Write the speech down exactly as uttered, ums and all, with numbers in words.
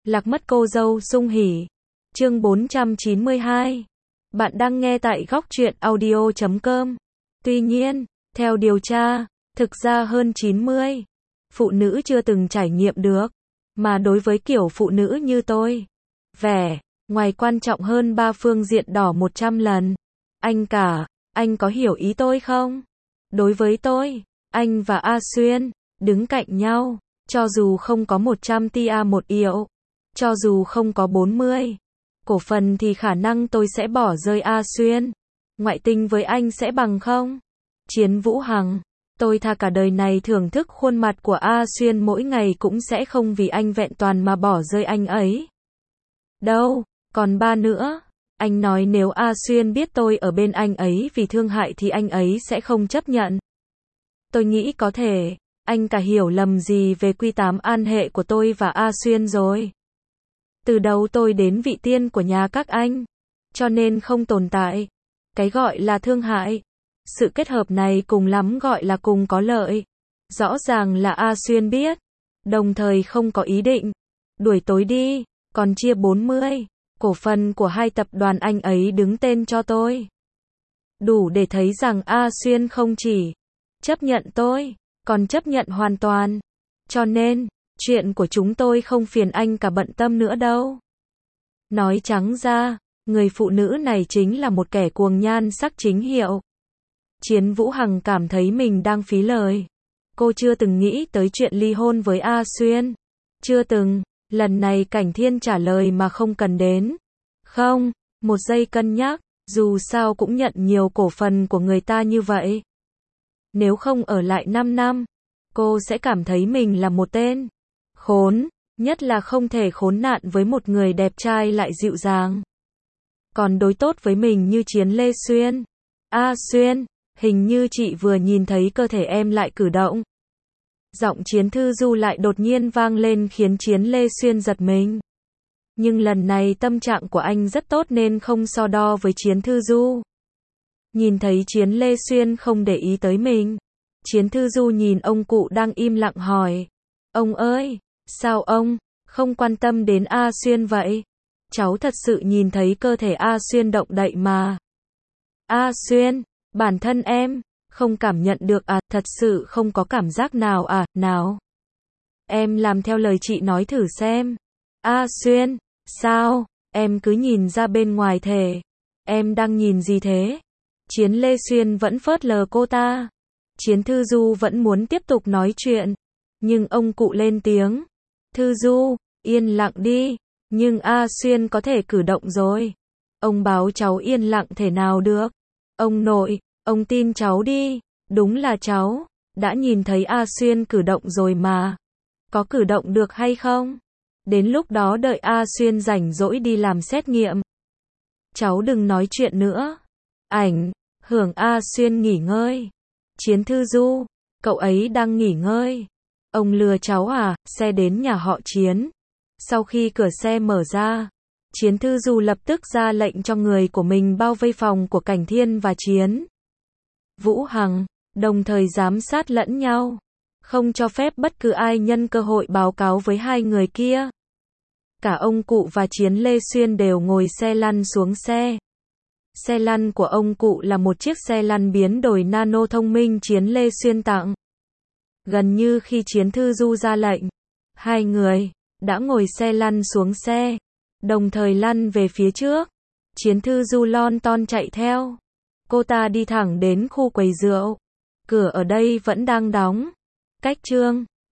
Lạc mất cô dâu sung hỉ. Chương bốn trăm chín mươi hai. Bạn đang nghe tại góc truyện audio chấm com. Tuy nhiên, theo điều tra, thực ra hơn chín mươi phụ nữ chưa từng trải nghiệm được, mà đối với kiểu phụ nữ như tôi, vẻ ngoài quan trọng hơn ba phương diện đỏ một trăm lần. Anh cả, anh có hiểu ý tôi không? Đối với tôi, anh và A Xuyên đứng cạnh nhau, cho dù không có một trăm tia một triệu, cho dù không có bốn mươi cổ phần thì khả năng tôi sẽ bỏ rơi A Xuyên. Ngoại tình với anh sẽ bằng không? Chiến Vũ Hằng, tôi thà cả đời này thưởng thức khuôn mặt của A Xuyên mỗi ngày cũng sẽ không vì anh vẹn toàn mà bỏ rơi anh ấy. Đâu, còn ba nữa, anh nói nếu A Xuyên biết tôi ở bên anh ấy vì thương hại thì anh ấy sẽ không chấp nhận. Tôi nghĩ có thể, anh cả hiểu lầm gì về quy tám an hệ của tôi và A Xuyên rồi. Từ đầu tôi đến vị tiên của nhà các anh, cho nên không tồn tại cái gọi là thương hại. Sự kết hợp này cùng lắm gọi là cùng có lợi. Rõ ràng là A Xuyên biết, đồng thời không có ý định đuổi tối đi, còn chia bốn mươi cổ phần của hai tập đoàn anh ấy đứng tên cho tôi. Đủ để thấy rằng A Xuyên không chỉ chấp nhận tôi, còn chấp nhận hoàn toàn. Cho nên, chuyện của chúng tôi không phiền anh cả bận tâm nữa đâu. Nói trắng ra, người phụ nữ này chính là một kẻ cuồng nhan sắc chính hiệu. Chiến Vũ Hằng cảm thấy mình đang phí lời. Cô chưa từng nghĩ tới chuyện ly hôn với A Xuyên. Chưa từng. Lần này Cảnh Thiên trả lời mà không cần đến. Không, một giây cân nhắc, dù sao cũng nhận nhiều cổ phần của người ta như vậy. Nếu không ở lại năm năm, cô sẽ cảm thấy mình là một tên khốn, nhất là không thể khốn nạn với một người đẹp trai lại dịu dàng. Còn đối tốt với mình như Chiến Lê Xuyên. A Xuyên, hình như chị vừa nhìn thấy cơ thể em lại cử động. Giọng Chiến Thư Du lại đột nhiên vang lên khiến Chiến Lê Xuyên giật mình. Nhưng lần này tâm trạng của anh rất tốt nên không so đo với Chiến Thư Du. Nhìn thấy Chiến Lê Xuyên không để ý tới mình, Chiến Thư Du nhìn ông cụ đang im lặng hỏi. Ông ơi, sao ông không quan tâm đến A Xuyên vậy? Cháu thật sự nhìn thấy cơ thể A Xuyên động đậy mà. A Xuyên, bản thân em không cảm nhận được à, thật sự không có cảm giác nào à, nào. Em làm theo lời chị nói thử xem. A Xuyên, sao, em cứ nhìn ra bên ngoài thể. Em đang nhìn gì thế? Chiến Lê Xuyên vẫn phớt lờ cô ta. Chiến Thư Du vẫn muốn tiếp tục nói chuyện, nhưng ông cụ lên tiếng. Thư Du, yên lặng đi, nhưng A Xuyên có thể cử động rồi. Ông báo cháu yên lặng thể nào được. Ông nội, ông tin cháu đi, đúng là cháu đã nhìn thấy A Xuyên cử động rồi mà. Có cử động được hay không? Đến lúc đó đợi A Xuyên rảnh rỗi đi làm xét nghiệm. Cháu đừng nói chuyện nữa. Ảnh hưởng A Xuyên nghỉ ngơi. Chiến Thư Du, cậu ấy đang nghỉ ngơi. Ông lừa cháu à? Xe đến nhà họ Chiến. Sau khi cửa xe mở ra, Chiến Thư Du lập tức ra lệnh cho người của mình bao vây phòng của Cảnh Thiên và Chiến Vũ Hằng, đồng thời giám sát lẫn nhau, không cho phép bất cứ ai nhân cơ hội báo cáo với hai người kia. Cả ông cụ và Chiến Lê Xuyên đều ngồi xe lăn xuống xe. Xe lăn của ông cụ là một chiếc xe lăn biến đổi nano thông minh Chiến Lê Xuyên tặng. Gần như khi Chiến Thư Du ra lệnh, hai người đã ngồi xe lăn xuống xe, đồng thời lăn về phía trước. Chiến Thư Du lon ton chạy theo. Cô ta đi thẳng đến khu quầy rượu. Cửa ở đây vẫn đang đóng. Cách Trương